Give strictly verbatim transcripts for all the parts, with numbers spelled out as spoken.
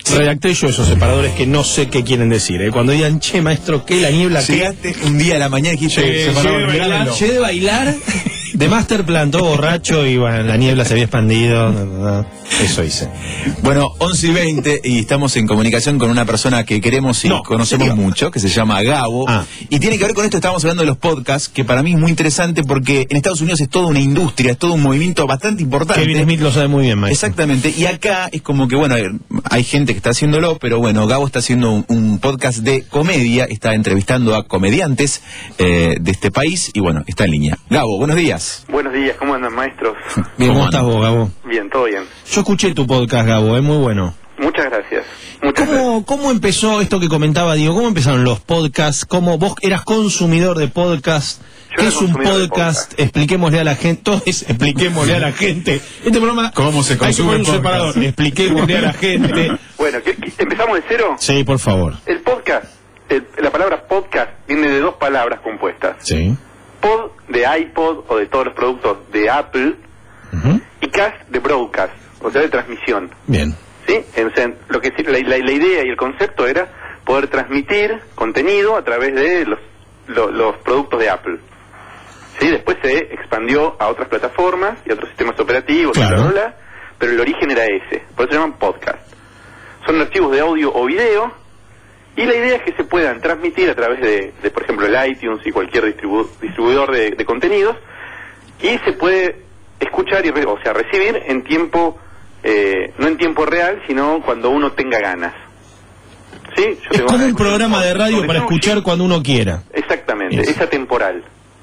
Redacté yo esos separadores que no sé qué quieren decir, ¿eh? Cuando digan, che, maestro, ¿qué? La niebla, ¿qué? Llegaste un día a la mañana y dijiste, Llegué de bailar, llegué de bailar de Masterplan, todo borracho, y bueno, la niebla se había expandido. Eso hice. Bueno, once y veinte, y estamos en comunicación con una persona que queremos y no, conocemos serio. mucho, que se llama Gabo. Ah. Y tiene que ver con esto, estamos hablando de los podcasts, que para mí es muy interesante porque en Estados Unidos es toda una industria, es todo un movimiento bastante importante. Kevin Smith lo sabe muy bien, maestro. Exactamente, y acá es como que, bueno, hay gente que está haciéndolo, pero bueno, Gabo está haciendo un, un podcast de comedia, está entrevistando a comediantes eh, de este país, y bueno, está en línea. Gabo, buenos días. Buenos días, ¿cómo andan, maestros? Bien, ¿cómo estás vos, Gabo? Bien, todo bien. Yo escuché tu podcast, Gabo, es muy bueno. Muchas gracias. Muchas gracias. ¿Cómo, ¿Cómo empezó esto que comentaba Diego? ¿Cómo empezaron los podcasts? ¿Cómo vos eras consumidor de podcast? Yo ¿Qué era es un consumidor de podcast? podcast. Expliquémosle a la gente. Todo es expliquémosle a la gente. Este programa. ¿Cómo se hay que consume poner un podcast? separador. Expliquémosle a la gente. Bueno, ¿qué- qué- ¿empezamos de cero? Sí, por favor. El podcast, el- la palabra podcast viene de dos palabras compuestas. Sí. Pod de iPod o de todos los productos de Apple Ujú. y cast de broadcast, o sea, de transmisión. Bien. ¿Sí? En- lo que sí- la, la- la idea y el concepto era poder transmitir contenido a través de los, lo- los productos de Apple. ¿Sí? Después se expandió a otras plataformas y a otros sistemas operativos, Claro. bla, bla, bla, pero el origen era ese. Por eso se llaman podcast. Son archivos de audio o video, y la idea es que se puedan transmitir a través de, de por ejemplo, el iTunes y cualquier distribu- distribuidor de, de contenidos, y se puede escuchar, y re- o sea, recibir en tiempo, eh, no en tiempo real, sino cuando uno tenga ganas. ¿Sí? Yo Es tengo como ganas un de programa escuchar de radio sobre para sushi. escuchar cuando uno quiera. Exactamente, Eso. es atemporal.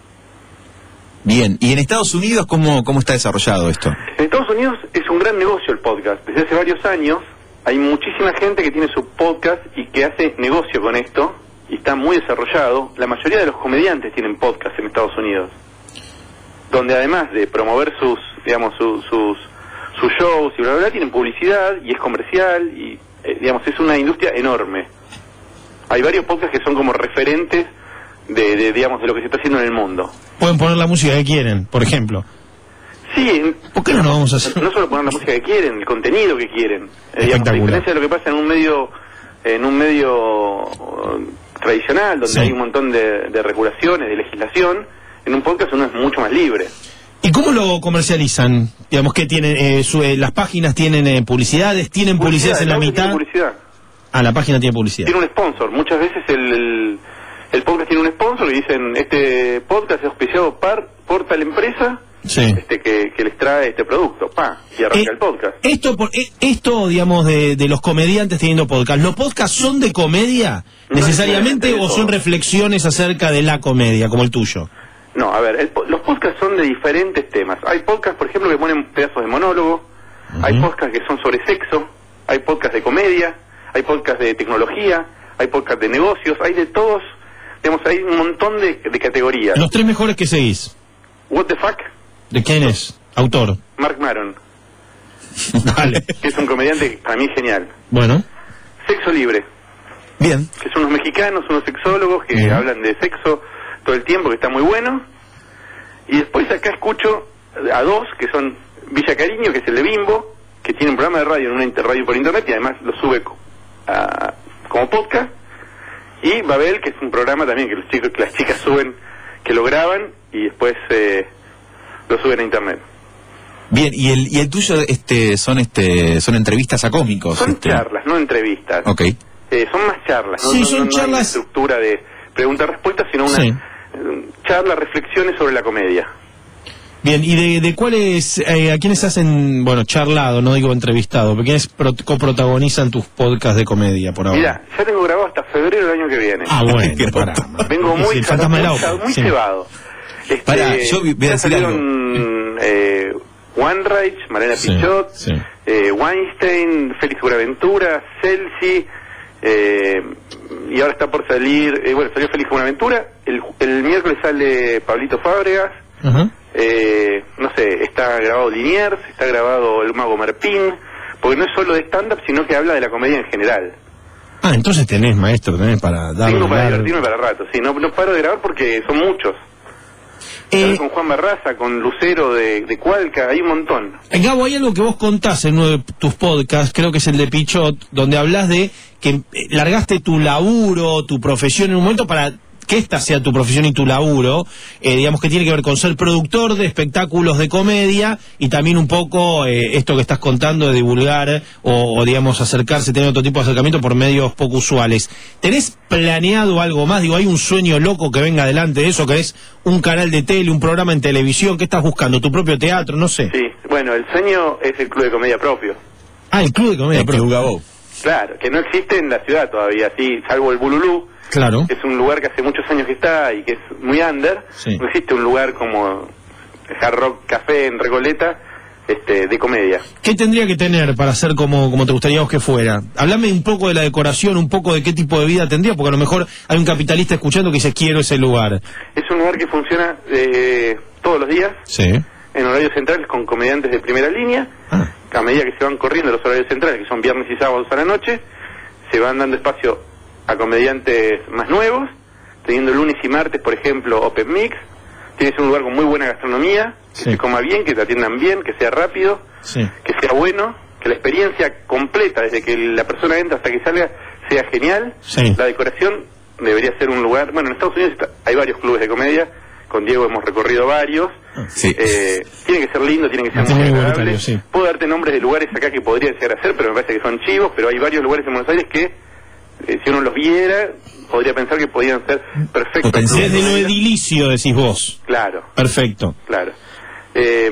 Bien, ¿y en Estados Unidos cómo, cómo está desarrollado esto? En Estados Unidos es un gran negocio el podcast. Desde hace varios años hay muchísima gente que tiene su podcast y que hace negocio con esto, y está muy desarrollado. La mayoría de los comediantes tienen podcast en Estados Unidos, donde además de promover sus, digamos, su- sus sus shows y bla, bla, bla, tienen publicidad y es comercial y, eh, digamos, es una industria enorme. Hay varios podcasts que son como referentes de, de, digamos, de lo que se está haciendo en el mundo. Pueden poner la música que quieren, por ejemplo. Sí, ¿Por qué no lo vamos a hacer? no solo poner la música que quieren, el contenido que quieren. Eh, digamos, a Espectacular. diferencia de lo que pasa en un medio en un medio uh, tradicional, donde Sí. hay un montón de, de regulaciones, de legislación, en un podcast uno es mucho más libre. ¿Y cómo lo comercializan? Digamos que tienen eh, su- eh, las páginas tienen eh, publicidades, tienen publicidades en el la audio mitad. tiene publicidad. Ah, la página tiene publicidad. Tiene un sponsor. Muchas veces el, el, el podcast tiene un sponsor y dicen, este podcast es auspiciado par, por tal empresa Sí. este que, que les trae este producto. Pa, y arranca Eh, el podcast. Esto, por- eh, esto digamos, de, de los comediantes teniendo podcast, ¿los podcasts son de comedia No necesariamente necesariamente de o son todo. reflexiones acerca de la comedia, como el tuyo? No, a ver, el po- los podcasts son de diferentes temas. Hay podcasts, por ejemplo, que ponen pedazos de monólogo, hay Ujú. podcasts que son sobre sexo, hay podcasts de comedia, hay podcasts de tecnología, hay podcasts de negocios, hay de todos, digamos, hay un montón de, de categorías. Los tres mejores que seguís. What the fuck? ¿De quién es? Autor. Mark Maron, Vale. que es un comediante que para mí es genial. Bueno. Sexo Libre, Bien. que son unos mexicanos, unos sexólogos que Ujú. hablan de sexo todo el tiempo, que está muy bueno. Y después acá escucho a dos, que son Villa Cariño, que es el de Bimbo, que tiene un programa de radio en una inter- radio por internet y además lo sube co- a- como podcast. Y Babel, que es un programa también que los chicos, que las chicas suben, que lo graban y después eh, lo suben a internet. Bien, y el, y el tuyo este, son este son entrevistas a cómicos. Son este. charlas, no entrevistas. Ok. Eh, son más charlas, no, Sí, no- son no- no hay una charlas- estructura de pregunta-respuesta, sino una Sí. eh, charla, reflexiones sobre la comedia. Bien, ¿y de, de cuáles, eh, a quiénes hacen, bueno, charlado, no digo entrevistado, pero quiénes pro- coprotagonizan tus podcasts de comedia por ahora? Mira, ya tengo grabado hasta febrero del año que viene. Ah, bueno, Qué pará. Vengo muy, Sí, el fantasma del muy, auto. muy Sí. cebado. Este, Pará, yo voy a ya decir salieron, eh, One Reich, Mariana Sí, Pichot, sí. eh, Weinstein, Félix Buenaventura, Celsi, eh, y ahora está por salir, eh, bueno, salió Félix Buenaventura, el, el miércoles sale Pablito Fábregas, Ajá. eh, no sé, está grabado Liniers, está grabado El Mago Marpín, porque no es solo de stand-up, sino que habla de la comedia en general. Ah, entonces tenés, maestro, tenés para darle Tengo para largo. divertirme para rato, sí, no, no paro de grabar porque son muchos. Eh, con Juan Barraza, con Lucero de, de Cualca, hay un montón. Gabo, hay algo que vos contás en uno de tus podcasts, creo que es el de Pichot, donde hablas de que eh, largaste tu laburo, tu profesión en un momento para que esta sea tu profesión y tu laburo, eh, digamos que tiene que ver con ser productor de espectáculos de comedia y también un poco eh, esto que estás contando de divulgar o, o digamos acercarse, tener otro tipo de acercamiento por medios poco usuales. ¿Tenés planeado algo más? Digo, ¿hay un sueño loco que venga adelante de eso? ¿Querés un canal de tele, un programa en televisión? ¿Qué estás buscando? ¿Tu propio teatro? No sé. Sí, bueno, el sueño es el club de comedia propio. Ah, el club de comedia El propio. Club Gabo. Claro, que no existe en la ciudad todavía, sí, salvo el Bululú. Claro. Es un lugar que hace muchos años que está y que es muy under. Sí. No existe un lugar como Hard Rock Café en Recoleta este, de comedia. ¿Qué tendría que tener para ser como, como te gustaría vos que fuera? Hablame un poco de la decoración, un poco de qué tipo de vida tendría, porque a lo mejor hay un capitalista escuchando que dice quiero ese lugar. Es un lugar que funciona eh, todos los días, Sí. en horarios centrales, con comediantes de primera línea. Ah. A medida que se van corriendo los horarios centrales, que son viernes y sábados a la noche, se van dando espacio a comediantes más nuevos, teniendo lunes y martes, por ejemplo, Open Mix. Tienes un lugar con muy buena gastronomía, que Sí. se coma bien, que te atiendan bien, que sea rápido, Sí. que sea bueno, que la experiencia completa, desde que la persona entra hasta que salga, sea genial. Sí. La decoración debería ser un lugar... Bueno, en Estados Unidos está- hay varios clubes de comedia, con Diego hemos recorrido varios. Sí. Eh, tiene que ser lindo, tiene que ser Está muy muy agradable. igualitario, sí. Puedo darte nombres de lugares acá que podrían llegar a ser, pero me parece que son chivos, pero hay varios lugares en Buenos Aires que, eh, si uno los viera, podría pensar que podían ser perfectos. Potenciales. Desde lo edilicio decís vos. Claro, Perfecto. claro. Eh,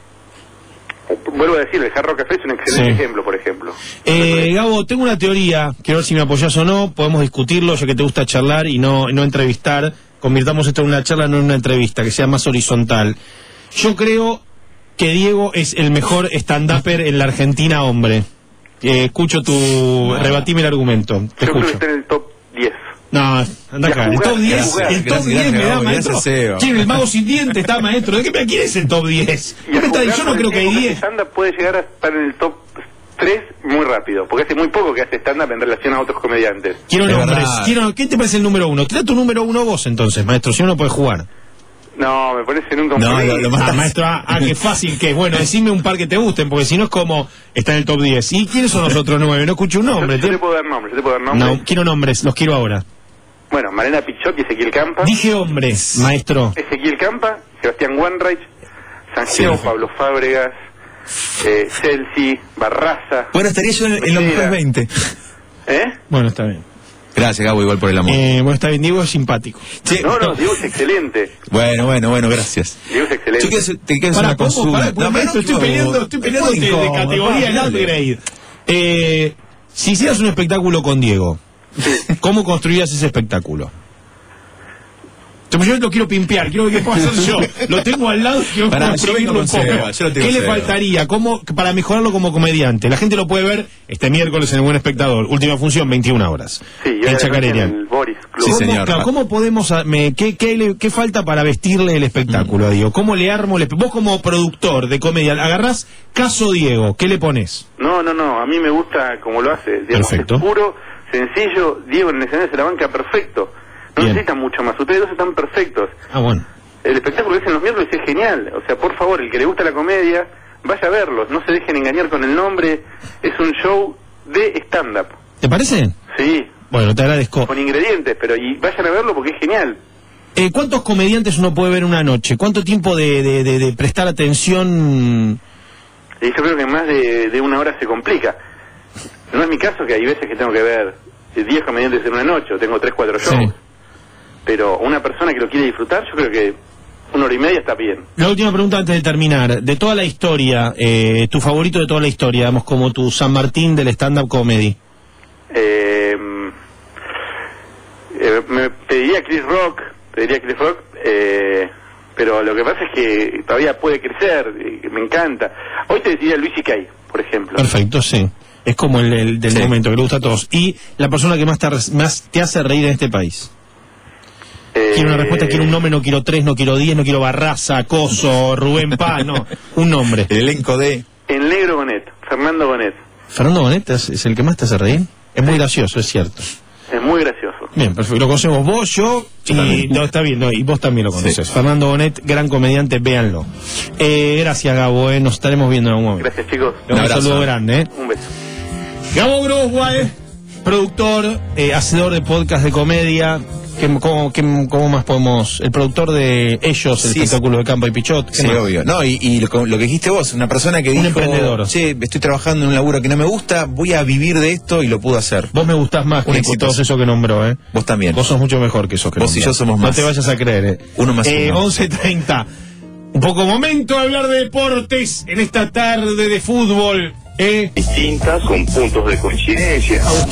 vuelvo a decir, el Hard Rock Café es un excelente Sí. ejemplo, por ejemplo. Eh, Gabo, tengo una teoría, quiero ver si me apoyás o no, podemos discutirlo, ya que te gusta charlar y no, no entrevistar, convirtamos esto en una charla, no en una entrevista, que sea más horizontal. Yo creo que Diego es el mejor stand-upper en la Argentina, hombre. Eh, escucho tu... rebatime el argumento, te Yo creo que escucho. está en el top diez. No, anda acá. El top diez, jugar, el top gracias, diez me da, Gabo, maestro. gracias, Seba. ¿Quién? El mago sin dientes está, maestro. ¿De qué me quién es el top diez? Y a ¿Qué me está jugar diciendo? Yo no con creo el que hay tiempo diez. stand-up puede llegar a estar en el top tres muy rápido, porque hace muy poco que hace stand-up en relación a otros comediantes. Quiero Es nombres. verdad. Quiero, ¿Qué te parece el número uno? Tira tu número uno vos entonces, maestro, si uno puede jugar. No, me parece nunca un No, comediante. lo- lo más- Ah, maestro, ah, ah, qué fácil que es. Bueno, decime un par que te gusten, porque si no es como está en el top diez. ¿Y quiénes son los otros nueve? No escucho un Yo, nombre. yo te tío. puedo dar nombres, yo te puedo dar nombres. No, quiero nombres, los quiero ahora. Bueno, Marina Pichot y Ezequiel Campa. Dije hombres, maestro. Ezequiel Campa, Sebastián Wanreich, Santiago, Sí. Pablo Fábregas, eh, Celsi, Barraza. Bueno, estaría yo en, en los mejores veinte. ¿Eh? Bueno, está bien. Gracias, Gabo, igual por el amor. Eh, bueno, está bien, Diego es simpático. Che, No, no, Diego es excelente. Bueno, bueno, bueno, gracias. Diego es Yo excelente. quiero, hacer- te quiero hacer Para, una ¿cómo? consulta. Para, pues, No, maestro, pero estoy no, peleando, estoy es peleando muy de, de incómodo, categoría el dale. upgrade. Eh, si hicieras un espectáculo con Diego, ¿cómo construirías ese espectáculo? Yo lo quiero pimpear, quiero que pueda hacer yo. Lo tengo al lado y quiero Pará, yo construirlo vengo un con poco. Seba, yo lo tengo ¿Qué le Seba. faltaría? ¿Cómo, para mejorarlo como comediante? La gente lo puede ver este miércoles en El Buen Espectador. Última función, veintiuna horas. Sí, y en ahora Chacarerian. en el Boris Club. Sí, ¿Cómo, señor. claro, ¿cómo podemos, a- me, qué, qué, le- qué falta para vestirle el espectáculo, Diego? ¿Cómo le armo el espe- Vos como productor de comedia, agarrás caso Diego, ¿qué le pones? No, no, no, a mí me gusta como lo hace. Digamos, Perfecto. es puro, sencillo, Diego en el escenario se la banca perfecto. No Bien. necesitan mucho más, ustedes dos están perfectos. Ah, bueno. El espectáculo que hacen los miércoles es genial. O sea, por favor, el que le gusta la comedia, vaya a verlos. No se dejen engañar con el nombre. Es un show de stand-up. ¿Te parece? Sí, Bueno, te agradezco. con ingredientes, pero y vayan a verlo porque es genial. Eh, ¿Cuántos comediantes uno puede ver una noche? ¿Cuánto tiempo de, de, de, de prestar atención? Y yo creo que más de, de una hora se complica. No es mi caso, que hay veces que tengo que ver diez comediantes en una noche, o tengo tres, cuatro shows. Sí. Pero una persona que lo quiere disfrutar, yo creo que una hora y media está bien. La última pregunta antes de terminar. De toda la historia, eh, tu favorito de toda la historia, digamos, como tu San Martín del stand-up comedy. Eh, eh, me pediría Chris Rock, pediría Chris Rock, eh, pero lo que pasa es que todavía puede crecer, eh, me encanta. Hoy te diría Luis C K, por ejemplo. Perfecto, sí. Es como el, el del Sí. momento, que le gusta a todos. Y la persona que más te, ar- más te hace reír en este país. Eh, Quiero una respuesta, quiero un nombre, no quiero tres, no quiero diez, no quiero Barraza, Coso, Rubén Paz, no. Un nombre. El elenco de... El negro Bonet, Fernando Bonet. Fernando Bonet es, es el que más te hace reír. Es muy gracioso, es cierto. Es muy gracioso. Bien, perfecto. Lo conocemos vos, yo, y no, está bien, no, y vos también lo conoces. Sí. Fernando Bonet, gran comediante, véanlo. Eh, gracias, Gabo, eh, nos estaremos viendo en algún momento. Gracias, chicos. Un, un saludo grande. Eh. Un beso. Gabo Groswald, productor, eh, hacedor de podcast de comedia. ¿Qué, cómo, qué, ¿Cómo más podemos...? El productor de Ellos, el sí, espectáculo de Campa y Pichot. Sí, más? Obvio. No, y, y lo, lo que dijiste vos, una persona que un dijo... emprendedor. Che, estoy trabajando en un laburo que no me gusta, voy a vivir de esto y lo puedo hacer. Vos me gustás más un que éxito. Todos esos que nombró, ¿eh? Vos también. Vos sos mucho mejor que esos que vos nombró. y yo somos más. No te vayas a creer, ¿eh? Uno más eh, uno. once treinta. Un poco momento de hablar de deportes en esta tarde de fútbol, ¿eh? Distintas con puntos de coincidencia.